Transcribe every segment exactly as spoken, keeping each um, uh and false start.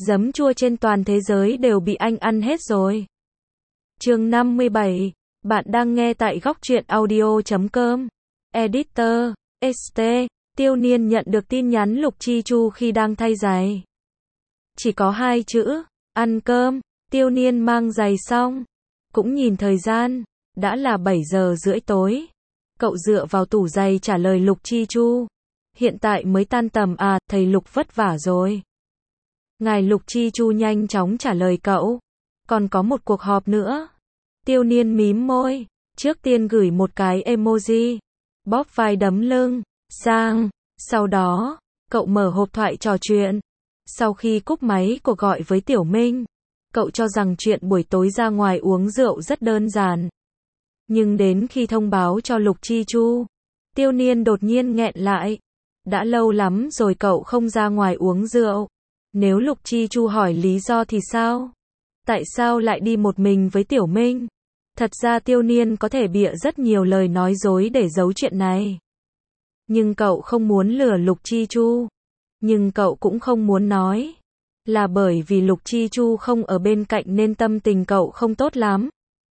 Giấm chua trên toàn thế giới đều bị anh ăn hết rồi. Chương năm mươi bảy. Bạn đang nghe tại góc truyện audio chấm com. Editor, ét tê. Tiêu Niên nhận được tin nhắn Lục Chi Chu khi đang thay giày. Chỉ có hai chữ, ăn cơm. Tiêu Niên mang giày xong, cũng nhìn thời gian, đã là bảy giờ rưỡi tối. Cậu dựa vào tủ giày trả lời Lục Chi Chu. Hiện tại mới tan tầm à, thầy Lục vất vả rồi. Ngài Lục Chi Chu nhanh chóng trả lời cậu. Còn có một cuộc họp nữa. Tiêu Niên mím môi. Trước tiên gửi một cái emoji. Bóp vai đấm lưng. Sang. Sau đó, cậu mở hộp thoại trò chuyện. Sau khi cúp máy cuộc gọi với Tiểu Minh, cậu cho rằng chuyện buổi tối ra ngoài uống rượu rất đơn giản. Nhưng đến khi thông báo cho Lục Chi Chu, Tiêu Niên đột nhiên nghẹn lại. Đã lâu lắm rồi cậu không ra ngoài uống rượu. Nếu Lục Chi Chu hỏi lý do thì sao? Tại sao lại đi một mình với Tiểu Minh? Thật ra Tiêu Niên có thể bịa rất nhiều lời nói dối để giấu chuyện này. Nhưng cậu không muốn lừa Lục Chi Chu. Nhưng cậu cũng không muốn nói. Là bởi vì Lục Chi Chu không ở bên cạnh nên tâm tình cậu không tốt lắm.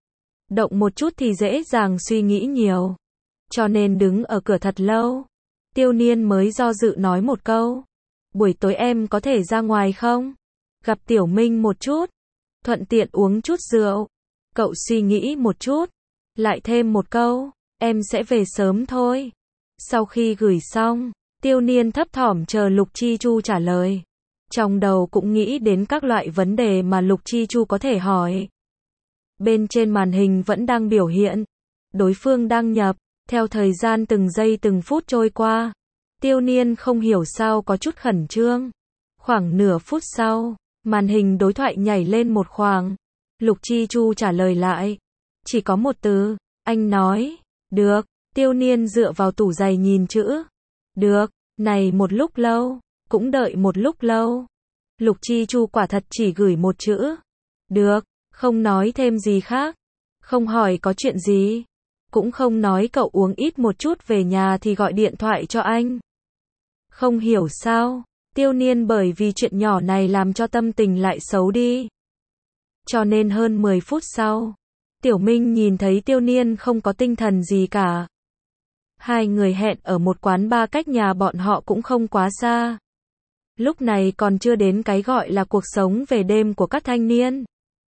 Động một chút thì dễ dàng suy nghĩ nhiều. Cho nên đứng ở cửa thật lâu. Tiêu Niên mới do dự nói một câu. Buổi tối em có thể ra ngoài không? Gặp Tiểu Minh một chút. Thuận tiện uống chút rượu. Cậu suy nghĩ một chút. Lại thêm một câu. Em sẽ về sớm thôi. Sau khi gửi xong, Tiêu Niên thấp thỏm chờ Lục Chi Chu trả lời. Trong đầu cũng nghĩ đến các loại vấn đề mà Lục Chi Chu có thể hỏi. Bên trên màn hình vẫn đang biểu hiện. Đối phương đăng nhập. Theo thời gian từng giây từng phút trôi qua. Tiêu Niên không hiểu sao có chút khẩn trương. Khoảng nửa phút sau, màn hình đối thoại nhảy lên một khoảng. Lục Chi Chu trả lời lại. Chỉ có một từ, anh nói. Được. Tiêu Niên dựa vào tủ giày nhìn chữ. Được. Này một lúc lâu, cũng đợi một lúc lâu. Lục Chi Chu quả thật chỉ gửi một chữ. Được. Không nói thêm gì khác. Không hỏi có chuyện gì. Cũng không nói cậu uống ít một chút về nhà thì gọi điện thoại cho anh. Không hiểu sao, Tiêu Niên bởi vì chuyện nhỏ này làm cho tâm tình lại xấu đi. Cho nên hơn mười phút sau, Tiểu Minh nhìn thấy Tiêu Niên không có tinh thần gì cả. Hai người hẹn ở một quán bar cách nhà bọn họ cũng không quá xa. Lúc này còn chưa đến cái gọi là cuộc sống về đêm của các thanh niên.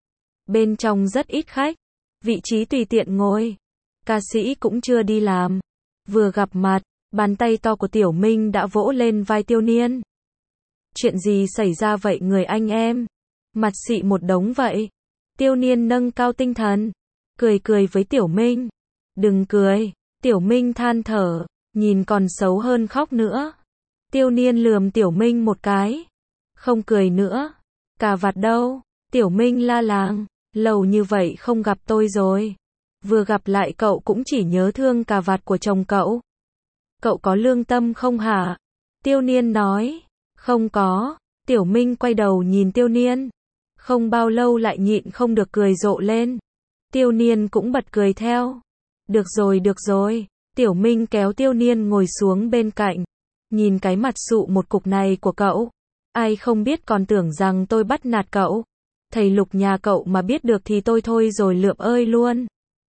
Bên trong rất ít khách, vị trí tùy tiện ngồi. Ca sĩ cũng chưa đi làm. Vừa gặp mặt, bàn tay to của Tiểu Minh đã vỗ lên vai Tiêu Niên. Chuyện gì xảy ra vậy người anh em? Mặt xị một đống vậy. Tiêu Niên nâng cao tinh thần. Cười cười với Tiểu Minh. Đừng cười. Tiểu Minh than thở. Nhìn còn xấu hơn khóc nữa. Tiêu Niên lườm Tiểu Minh một cái. Không cười nữa. Cà vạt đâu? Tiểu Minh la làng. Lâu như vậy không gặp tôi rồi. Vừa gặp lại cậu cũng chỉ nhớ thương cà vạt của chồng cậu. Cậu có lương tâm không hả? Tiêu Niên nói. Không có. Tiểu Minh quay đầu nhìn Tiêu Niên. Không bao lâu lại nhịn không được cười rộ lên. Tiêu Niên cũng bật cười theo. Được rồi được rồi. Tiểu Minh kéo Tiêu Niên ngồi xuống bên cạnh. Nhìn cái mặt sụ một cục này của cậu. Ai không biết còn tưởng rằng tôi bắt nạt cậu. Thầy Lục nhà cậu mà biết được thì tôi thôi rồi lượm ơi luôn.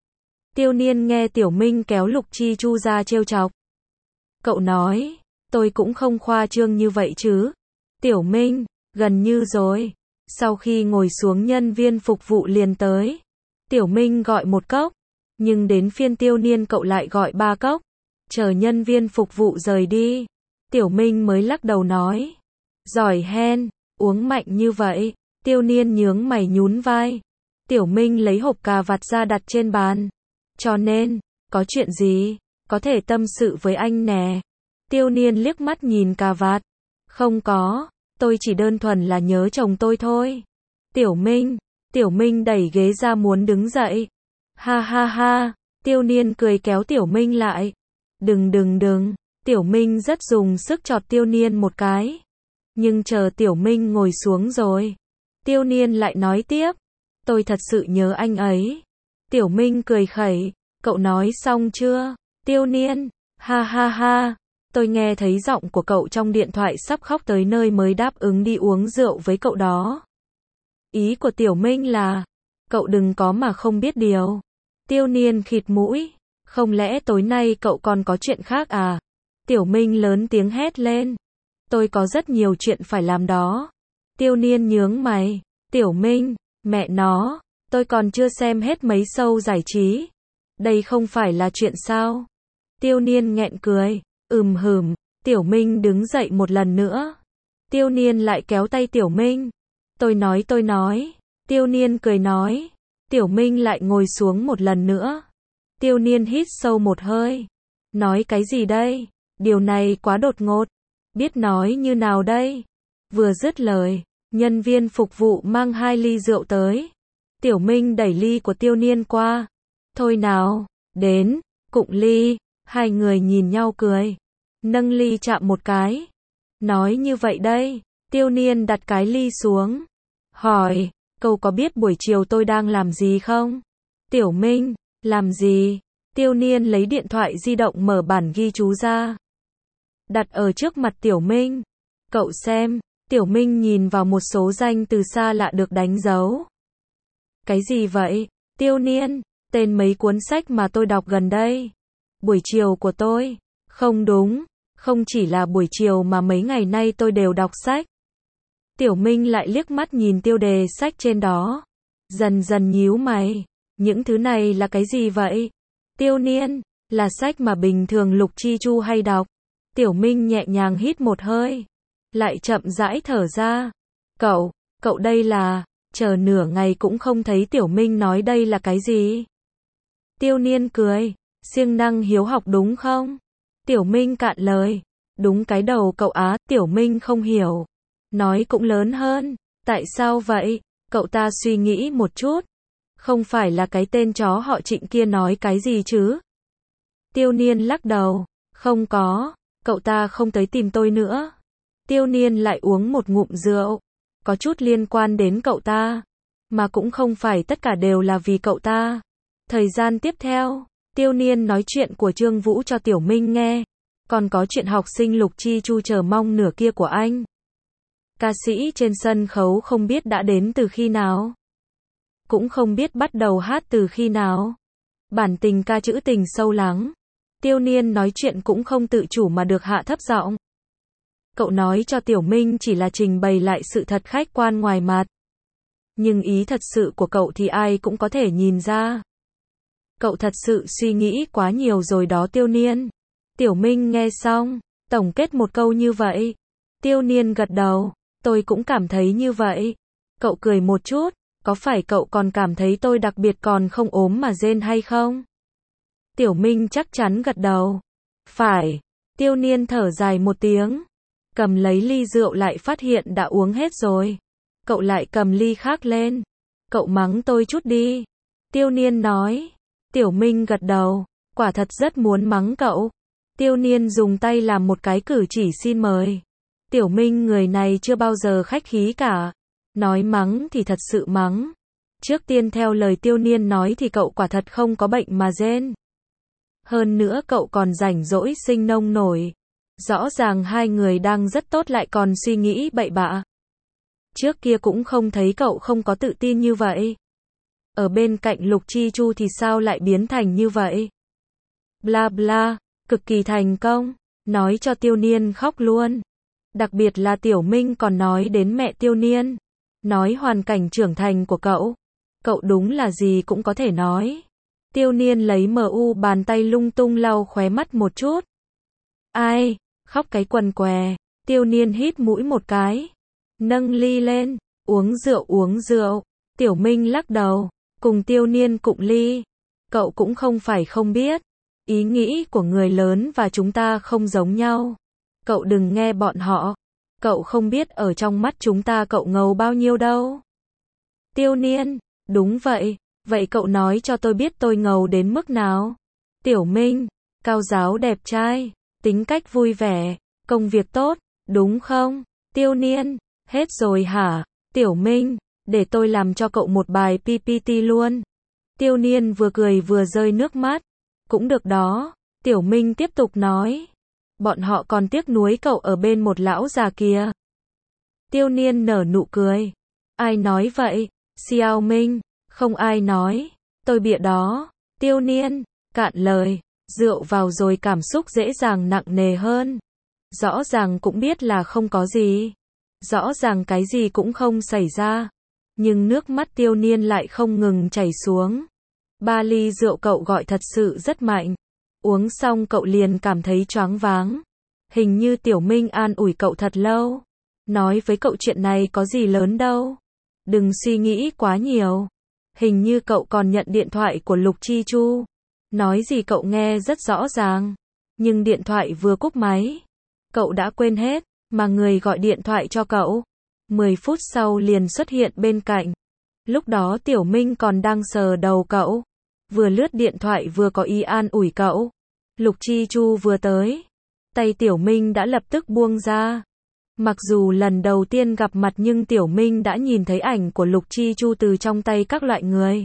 Tiêu Niên nghe Tiểu Minh kéo Lục Chi Chu ra trêu chọc. Cậu nói, tôi cũng không khoa trương như vậy chứ. Tiểu Minh, gần như rồi. Sau khi ngồi xuống nhân viên phục vụ liền tới. Tiểu Minh gọi một cốc. Nhưng đến phiên Tiêu Niên cậu lại gọi ba cốc. Chờ nhân viên phục vụ rời đi. Tiểu Minh mới lắc đầu nói. Giỏi hen, uống mạnh như vậy. Tiêu Niên nhướng mày nhún vai. Tiểu Minh lấy hộp cà vạt ra đặt trên bàn. Cho nên, có chuyện gì, có thể tâm sự với anh nè. Tiêu Niên liếc mắt nhìn cà vạt. Không có, tôi chỉ đơn thuần là nhớ chồng tôi thôi. Tiểu Minh, Tiểu Minh đẩy ghế ra muốn đứng dậy. Ha ha ha, Tiêu Niên cười kéo Tiểu Minh lại. Đừng đừng đừng, Tiểu Minh rất dùng sức chọt Tiêu Niên một cái. Nhưng chờ Tiểu Minh ngồi xuống rồi. Tiêu Niên lại nói tiếp. Tôi thật sự nhớ anh ấy. Tiểu Minh cười khẩy. Cậu nói xong chưa? Tiêu Niên. Ha ha ha. Tôi nghe thấy giọng của cậu trong điện thoại sắp khóc tới nơi mới đáp ứng đi uống rượu với cậu đó. Ý của Tiểu Minh là, cậu đừng có mà không biết điều. Tiêu Niên khịt mũi, không lẽ tối nay cậu còn có chuyện khác à? Tiểu Minh lớn tiếng hét lên. Tôi có rất nhiều chuyện phải làm đó. Tiêu Niên nhướng mày. Tiểu Minh, mẹ nó, tôi còn chưa xem hết mấy show giải trí. Đây không phải là chuyện sao? Tiêu Niên nghẹn cười. Ừm hừm. Tiểu Minh đứng dậy một lần nữa. Tiêu Niên lại kéo tay Tiểu Minh. Tôi nói tôi nói. Tiêu Niên cười nói. Tiểu Minh lại ngồi xuống một lần nữa. Tiêu Niên hít sâu một hơi. Nói cái gì đây? Điều này quá đột ngột. Biết nói như nào đây? Vừa dứt lời, nhân viên phục vụ mang hai ly rượu tới. Tiểu Minh đẩy ly của Tiêu Niên qua. Thôi nào, đến, cụng ly. Hai người nhìn nhau cười. Nâng ly chạm một cái. Nói như vậy đây. Tiêu Niên đặt cái ly xuống. Hỏi, cậu có biết buổi chiều tôi đang làm gì không? Tiểu Minh, làm gì? Tiêu Niên lấy điện thoại di động mở bản ghi chú ra. Đặt ở trước mặt Tiểu Minh. Cậu xem. Tiểu Minh nhìn vào một số danh từ xa lạ được đánh dấu. Cái gì vậy? Tiêu Niên, tên mấy cuốn sách mà tôi đọc gần đây. Buổi chiều của tôi. Không đúng, không chỉ là buổi chiều mà mấy ngày nay tôi đều đọc sách. Tiểu Minh lại liếc mắt nhìn tiêu đề sách trên đó. Dần dần nhíu mày. Những thứ này là cái gì vậy? Tiêu Niên, là sách mà bình thường Lục Chi Chu hay đọc. Tiểu Minh nhẹ nhàng hít một hơi. Lại chậm rãi thở ra. Cậu, cậu đây là, chờ nửa ngày cũng không thấy Tiểu Minh nói đây là cái gì. Tiêu Niên cười. Siêng năng hiếu học đúng không? Tiểu Minh cạn lời. Đúng cái đầu cậu á. Tiểu Minh không hiểu. Nói cũng lớn hơn. Tại sao vậy? Cậu ta suy nghĩ một chút. Không phải là cái tên chó họ Trịnh kia nói cái gì chứ? Tiêu Niên lắc đầu. Không có. Cậu ta không tới tìm tôi nữa. Tiêu Niên lại uống một ngụm rượu. Có chút liên quan đến cậu ta. Mà cũng không phải tất cả đều là vì cậu ta. Thời gian tiếp theo, Tiêu Niên nói chuyện của Trương Vũ cho Tiểu Minh nghe. Còn có chuyện học sinh Lục Chi Chu chờ mong nửa kia của anh. Ca sĩ trên sân khấu không biết đã đến từ khi nào. Cũng không biết bắt đầu hát từ khi nào. Bản tình ca trữ tình sâu lắng. Tiêu Niên nói chuyện cũng không tự chủ mà được hạ thấp giọng. Cậu nói cho Tiểu Minh chỉ là trình bày lại sự thật khách quan ngoài mặt. Nhưng ý thật sự của cậu thì ai cũng có thể nhìn ra. Cậu thật sự suy nghĩ quá nhiều rồi đó Tiêu Niên. Tiểu Minh nghe xong, tổng kết một câu như vậy. Tiêu Niên gật đầu. Tôi cũng cảm thấy như vậy. Cậu cười một chút. Có phải cậu còn cảm thấy tôi đặc biệt còn không ốm mà rên hay không? Tiểu Minh chắc chắn gật đầu. Phải. Tiêu Niên thở dài một tiếng. Cầm lấy ly rượu lại phát hiện đã uống hết rồi. Cậu lại cầm ly khác lên. Cậu mắng tôi chút đi. Tiêu Niên nói. Tiểu Minh gật đầu. Quả thật rất muốn mắng cậu. Tiêu Niên dùng tay làm một cái cử chỉ xin mời. Tiểu Minh người này chưa bao giờ khách khí cả. Nói mắng thì thật sự mắng. Trước tiên theo lời Tiêu Niên nói thì cậu quả thật không có bệnh mà rên. Hơn nữa cậu còn rảnh rỗi sinh nông nổi. Rõ ràng hai người đang rất tốt lại còn suy nghĩ bậy bạ. Trước kia cũng không thấy cậu không có tự tin như vậy. Ở bên cạnh Lục Chi Chu thì sao lại biến thành như vậy? Bla bla, cực kỳ thành công. Nói cho Tiêu Niên khóc luôn. Đặc biệt là Tiểu Minh còn nói đến mẹ Tiêu Niên. Nói hoàn cảnh trưởng thành của cậu. Cậu đúng là gì cũng có thể nói. Tiêu Niên lấy mờ u bàn tay lung tung lau khóe mắt một chút. Ai? Khóc cái quần què. Tiêu Niên hít mũi một cái. Nâng ly lên. Uống rượu uống rượu. Tiểu Minh lắc đầu. Cùng Tiêu Niên cụng ly. Cậu cũng không phải không biết. Ý nghĩ của người lớn và chúng ta không giống nhau. Cậu đừng nghe bọn họ. Cậu không biết ở trong mắt chúng ta cậu ngầu bao nhiêu đâu. Tiêu Niên. Đúng vậy. Vậy cậu nói cho tôi biết tôi ngầu đến mức nào? Tiểu Minh. Cao giáo đẹp trai. Tính cách vui vẻ. Công việc tốt. Đúng không? Tiêu Niên. Hết rồi hả? Tiểu Minh. Để tôi làm cho cậu một bài pê pê tê luôn. Tiêu Niên vừa cười vừa rơi nước mắt. Cũng được đó. Tiểu Minh tiếp tục nói. bọn họ còn tiếc nuối cậu ở bên một lão già kia. Tiêu Niên nở nụ cười. Ai nói vậy? Xiao Minh. Không ai nói. Tôi bịa đó. Tiêu Niên. Cạn lời. Rượu vào rồi cảm xúc dễ dàng nặng nề hơn. Rõ ràng cũng biết là không có gì. Rõ ràng cái gì cũng không xảy ra. Nhưng nước mắt Tiêu Niên lại không ngừng chảy xuống. Ba ly rượu cậu gọi thật sự rất mạnh. Uống xong cậu liền cảm thấy choáng váng. Hình như Tiểu Minh an ủi cậu thật lâu. Nói với cậu chuyện này có gì lớn đâu. Đừng suy nghĩ quá nhiều. Hình như cậu còn nhận điện thoại của Lục Chi Chu. Nói gì cậu nghe rất rõ ràng. Nhưng điện thoại vừa cúp máy. Cậu đã quên hết, mà người gọi điện thoại cho cậu. mười phút sau liền xuất hiện bên cạnh. Lúc đó Tiểu Minh còn đang sờ đầu cậu. Vừa lướt điện thoại vừa có ý an ủi cậu. Lục Chi Chu vừa tới. Tay Tiểu Minh đã lập tức buông ra. Mặc dù lần đầu tiên gặp mặt nhưng Tiểu Minh đã nhìn thấy ảnh của Lục Chi Chu từ trong tay các loại người.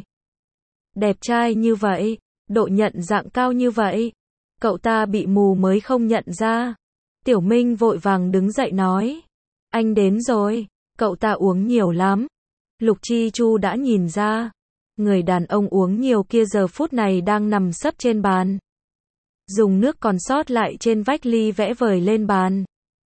Đẹp trai như vậy, độ nhận dạng cao như vậy. Cậu ta bị mù mới không nhận ra. Tiểu Minh vội vàng đứng dậy nói. Anh đến rồi, cậu ta uống nhiều lắm. Lục Chi Chu đã nhìn ra. Người đàn ông uống nhiều kia giờ phút này đang nằm sấp trên bàn. Dùng nước còn sót lại trên vách ly vẽ vời lên bàn.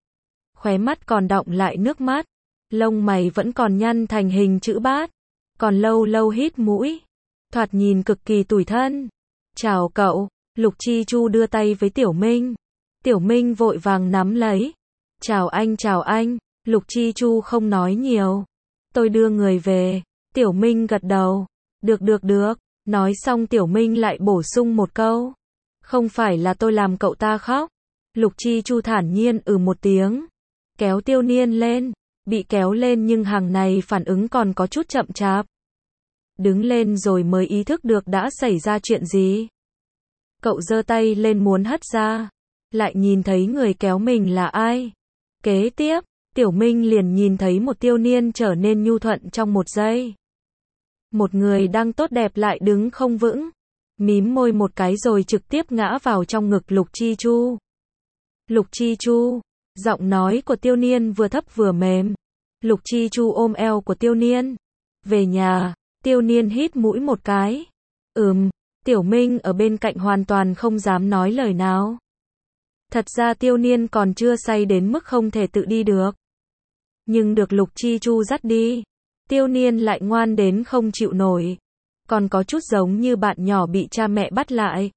Khóe mắt còn đọng lại nước mắt. Lông mày vẫn còn nhăn thành hình chữ bát. Còn lâu lâu hít mũi. Thoạt nhìn cực kỳ tủi thân. Chào cậu. Lục Chi Chu đưa tay với Tiểu Minh. Tiểu Minh vội vàng nắm lấy. Chào anh, chào anh. Lục Chi Chu không nói nhiều. Tôi đưa người về. Tiểu Minh gật đầu. Được được được. Nói xong Tiểu Minh lại bổ sung một câu. Không phải là tôi làm cậu ta khóc. Lục Chi Chu thản nhiên ừ một tiếng. Kéo Tiêu Niên lên. Bị kéo lên nhưng hàng này phản ứng còn có chút chậm chạp. Đứng lên rồi mới ý thức được đã xảy ra chuyện gì. Cậu giơ tay lên muốn hất ra. Lại nhìn thấy người kéo mình là ai. Kế tiếp, Tiểu Minh liền nhìn thấy một Tiêu Niên trở nên nhu thuận trong một giây. Một người đang tốt đẹp lại đứng không vững. Mím môi một cái rồi trực tiếp ngã vào trong ngực Lục Chi Chu. Lục Chi Chu. Giọng nói của Tiêu Niên vừa thấp vừa mềm. Lục Chi Chu ôm eo của Tiêu Niên. Về nhà. Tiêu Niên hít mũi một cái. Ừm. Tiểu Minh ở bên cạnh hoàn toàn không dám nói lời nào. Thật ra Tiêu Niên còn chưa say đến mức không thể tự đi được. Nhưng được Lục Chi Chu dắt đi. Tiêu Niên lại ngoan đến không chịu nổi. Còn có chút giống như bạn nhỏ bị cha mẹ bắt lại.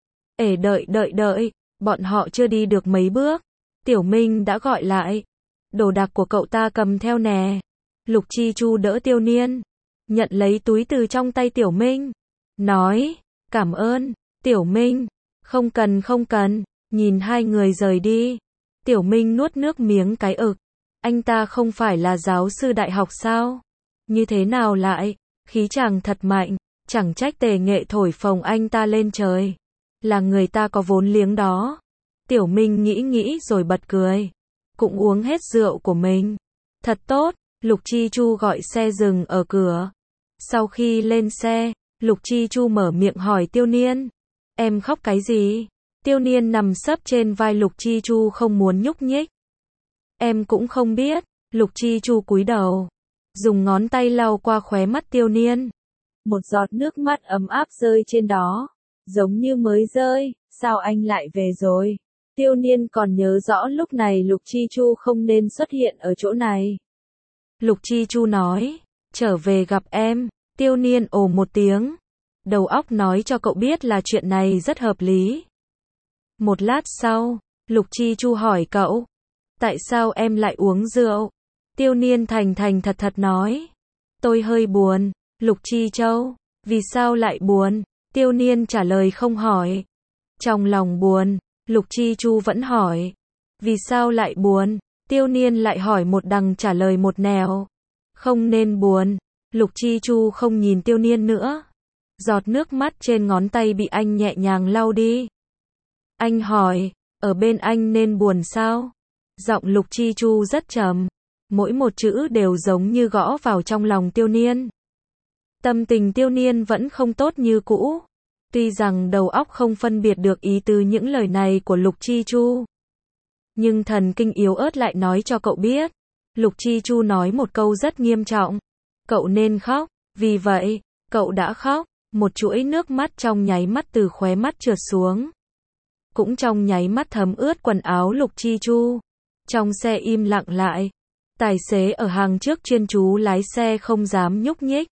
Ể đợi đợi đợi. Bọn họ chưa đi được mấy bước. Tiểu Minh đã gọi lại. Đồ đạc của cậu ta cầm theo nè. Lục Chi Chu đỡ Tiêu Niên. Nhận lấy túi từ trong tay Tiểu Minh. Nói. Cảm ơn. Tiểu Minh. Không cần không cần. Nhìn hai người rời đi. Tiểu Minh nuốt nước miếng cái ực. Anh ta không phải là giáo sư đại học sao? Như thế nào lại? Khí chàng thật mạnh. Chẳng trách Tề Nghệ thổi phồng anh ta lên trời. Là người ta có vốn liếng đó. Tiểu Minh nghĩ nghĩ rồi bật cười. Cũng uống hết rượu của mình. Thật tốt. Lục Chi Chu gọi xe dừng ở cửa. Sau khi lên xe, Lục Chi Chu mở miệng hỏi Tiêu Niên. Em khóc cái gì? Tiêu Niên nằm sấp trên vai Lục Chi Chu không muốn nhúc nhích. Em cũng không biết. Lục Chi Chu cúi đầu. Dùng ngón tay lau qua khóe mắt Tiêu Niên. Một giọt nước mắt ấm áp rơi trên đó. Giống như mới rơi. Sao anh lại về rồi? Tiêu Niên còn nhớ rõ lúc này Lục Chi Chu không nên xuất hiện ở chỗ này. Lục Chi Chu nói. Trở về gặp em. Tiêu Niên ồ một tiếng. Đầu óc nói cho cậu biết là chuyện này rất hợp lý. Một lát sau, Lục Chi Chu hỏi cậu. Tại sao em lại uống rượu? Tiêu Niên thành thành thật thật nói. Tôi hơi buồn. Lục Chi Châu. Vì sao lại buồn? Tiêu Niên trả lời không hỏi. Trong lòng buồn. Lục Chi Chu vẫn hỏi. Vì sao lại buồn? Tiêu Niên lại hỏi một đằng trả lời một nẻo. Không nên buồn. Lục Chi Chu không nhìn Tiêu Niên nữa. Giọt nước mắt trên ngón tay bị anh nhẹ nhàng lau đi. Anh hỏi, ở bên anh nên buồn sao? Giọng Lục Chi Chu rất trầm. Mỗi một chữ đều giống như gõ vào trong lòng Tiêu Niên. Tâm tình Tiêu Niên vẫn không tốt như cũ. Tuy rằng đầu óc không phân biệt được ý tứ những lời này của Lục Chi Chu. Nhưng thần kinh yếu ớt lại nói cho cậu biết. Lục Chi Chu nói một câu rất nghiêm trọng. Cậu nên khóc. Vì vậy, cậu đã khóc. Một chuỗi nước mắt trong nháy mắt từ khóe mắt trượt xuống. Cũng trong nháy mắt thấm ướt quần áo Lục Chi Chu. Trong xe im lặng lại. Tài xế ở hàng trước chuyên chú lái xe không dám nhúc nhích.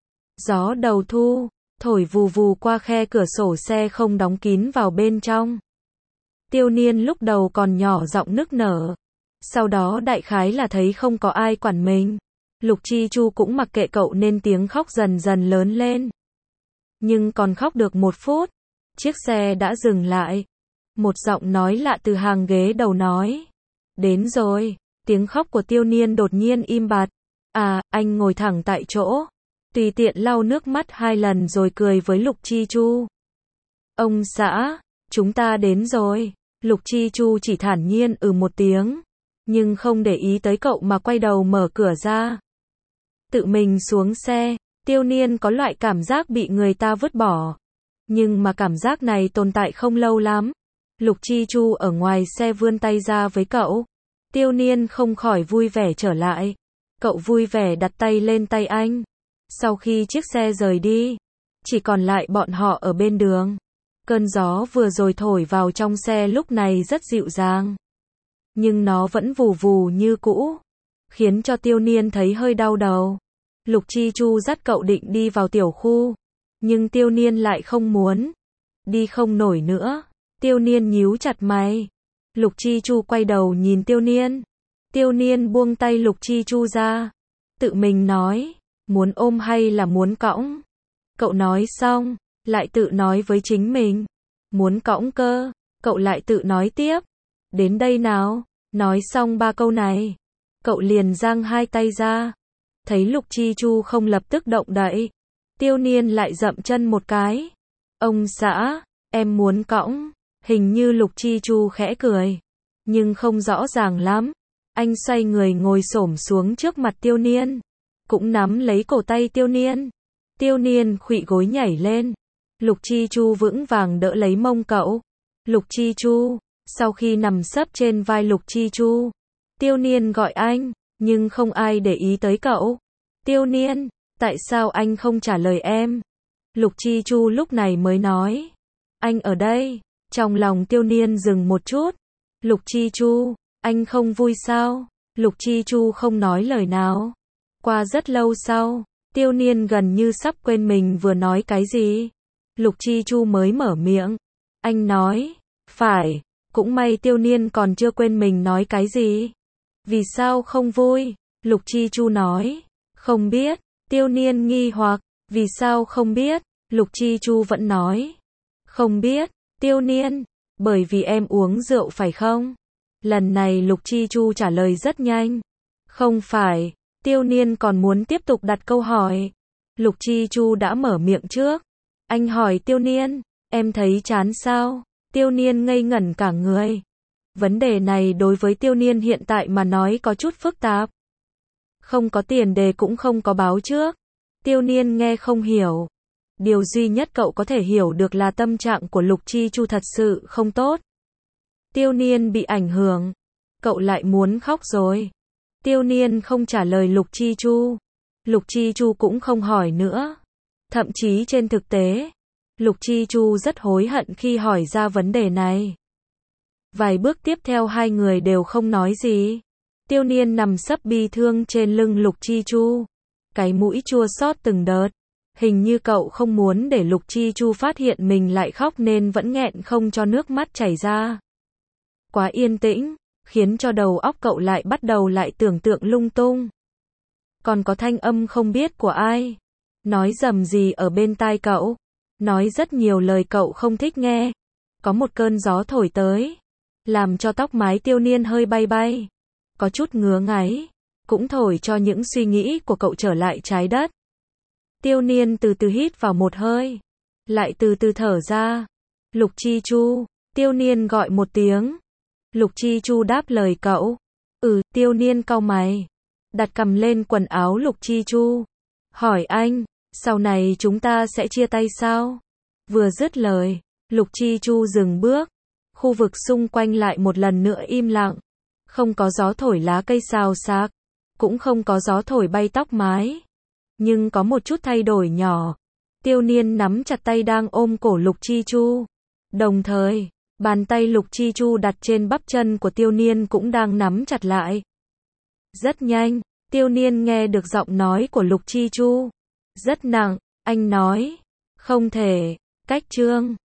Gió đầu thu, thổi vù vù qua khe cửa sổ xe không đóng kín vào bên trong. Tiêu Niên lúc đầu còn nhỏ giọng nức nở. Sau đó đại khái là thấy không có ai quản mình. Lục Chi Chu cũng mặc kệ cậu nên tiếng khóc dần dần lớn lên. Nhưng còn khóc được một phút, chiếc xe đã dừng lại. Một giọng nói lạ từ hàng ghế đầu nói. Đến rồi, tiếng khóc của Tiêu Niên đột nhiên im bặt. À, anh ngồi thẳng tại chỗ. Tùy tiện lau nước mắt hai lần rồi cười với Lục Chi Chu. Ông xã, chúng ta đến rồi. Lục Chi Chu chỉ thản nhiên ừ một tiếng. Nhưng không để ý tới cậu mà quay đầu mở cửa ra. Tự mình xuống xe, Tiêu Niên có loại cảm giác bị người ta vứt bỏ. Nhưng mà cảm giác này tồn tại không lâu lắm. Lục Chi Chu ở ngoài xe vươn tay ra với cậu. Tiêu Niên không khỏi vui vẻ trở lại. Cậu vui vẻ đặt tay lên tay anh. Sau khi chiếc xe rời đi, chỉ còn lại bọn họ ở bên đường. Cơn gió vừa rồi thổi vào trong xe lúc này rất dịu dàng. Nhưng nó vẫn vù vù như cũ, khiến cho Tiêu Niên thấy hơi đau đầu. Lục Chi Chu dắt cậu định đi vào tiểu khu. Nhưng Tiêu Niên lại không muốn. Đi không nổi nữa. Tiêu Niên nhíu chặt mày. Lục Chi Chu quay đầu nhìn Tiêu Niên. Tiêu Niên buông tay Lục Chi Chu ra. Tự mình nói. Muốn ôm hay là muốn cõng? Cậu nói xong, lại tự nói với chính mình. Muốn cõng cơ. Cậu lại tự nói tiếp. Đến đây nào. Nói xong ba câu này. Cậu liền giang hai tay ra. Thấy Lục Chi Chu không lập tức động đậy. Tiêu Niên lại dậm chân một cái. Ông xã, em muốn cõng. Hình như Lục Chi Chu khẽ cười. Nhưng không rõ ràng lắm. Anh xoay người ngồi xổm xuống trước mặt Tiêu Niên. Cũng nắm lấy cổ tay Tiêu Niên. Tiêu Niên khuỵu gối nhảy lên. Lục Chi Chu vững vàng đỡ lấy mông cậu. Lục Chi Chu. Sau khi nằm sấp trên vai Lục Chi Chu, Tiêu Niên gọi anh, nhưng không ai để ý tới cậu. Tiêu Niên, tại sao anh không trả lời em? Lục Chi Chu lúc này mới nói. Anh ở đây. Trong lòng Tiêu Niên dừng một chút. Lục Chi Chu, anh không vui sao? Lục Chi Chu không nói lời nào. Qua rất lâu sau, Tiêu Niên gần như sắp quên mình vừa nói cái gì. Lục Chi Chu mới mở miệng. Anh nói, phải, cũng may Tiêu Niên còn chưa quên mình nói cái gì. Vì sao không vui? Lục Chi Chu nói, không biết. Tiêu Niên nghi hoặc, vì sao không biết? Lục Chi Chu vẫn nói, không biết. Tiêu Niên, bởi vì em uống rượu phải không? Lần này Lục Chi Chu trả lời rất nhanh. Không phải. Tiêu Niên còn muốn tiếp tục đặt câu hỏi. Lục Chi Chu đã mở miệng trước. Anh hỏi Tiêu Niên, em thấy chán sao? Tiêu Niên ngây ngẩn cả người. Vấn đề này đối với Tiêu Niên hiện tại mà nói có chút phức tạp. Không có tiền đề cũng không có báo trước. Tiêu Niên nghe không hiểu. Điều duy nhất cậu có thể hiểu được là tâm trạng của Lục Chi Chu thật sự không tốt. Tiêu Niên bị ảnh hưởng. Cậu lại muốn khóc rồi. Tiêu Niên không trả lời Lục Chi Chu. Lục Chi Chu cũng không hỏi nữa. Thậm chí trên thực tế, Lục Chi Chu rất hối hận khi hỏi ra vấn đề này. Vài bước tiếp theo hai người đều không nói gì. Tiêu Niên nằm sấp bi thương trên lưng Lục Chi Chu. Cái mũi chua xót từng đợt. Hình như cậu không muốn để Lục Chi Chu phát hiện mình lại khóc nên vẫn nghẹn không cho nước mắt chảy ra. Quá yên tĩnh, khiến cho đầu óc cậu lại bắt đầu lại tưởng tượng lung tung. Còn có thanh âm không biết của ai. Nói rầm gì ở bên tai cậu. Nói rất nhiều lời cậu không thích nghe. Có một cơn gió thổi tới. Làm cho tóc mái Tiêu Niên hơi bay bay. Có chút ngứa ngáy. Cũng thổi cho những suy nghĩ của cậu trở lại trái đất. Tiêu Niên từ từ hít vào một hơi. Lại từ từ thở ra. Lục Chi Chu. Tiêu Niên gọi một tiếng. Lục Chi Chu đáp lời cậu. Ừ, Tiêu Niên cau mày. Đặt cầm lên quần áo Lục Chi Chu. Hỏi anh, sau này chúng ta sẽ chia tay sao? Vừa dứt lời, Lục Chi Chu dừng bước. Khu vực xung quanh lại một lần nữa im lặng. Không có gió thổi lá cây xào xạc. Cũng không có gió thổi bay tóc mái. Nhưng có một chút thay đổi nhỏ. Tiêu Niên nắm chặt tay đang ôm cổ Lục Chi Chu. Đồng thời, bàn tay Lục Chi Chu đặt trên bắp chân của Tiêu Niên cũng đang nắm chặt lại. Rất nhanh, Tiêu Niên nghe được giọng nói của Lục Chi Chu. Rất nặng, anh nói. Không thể, cách Trương.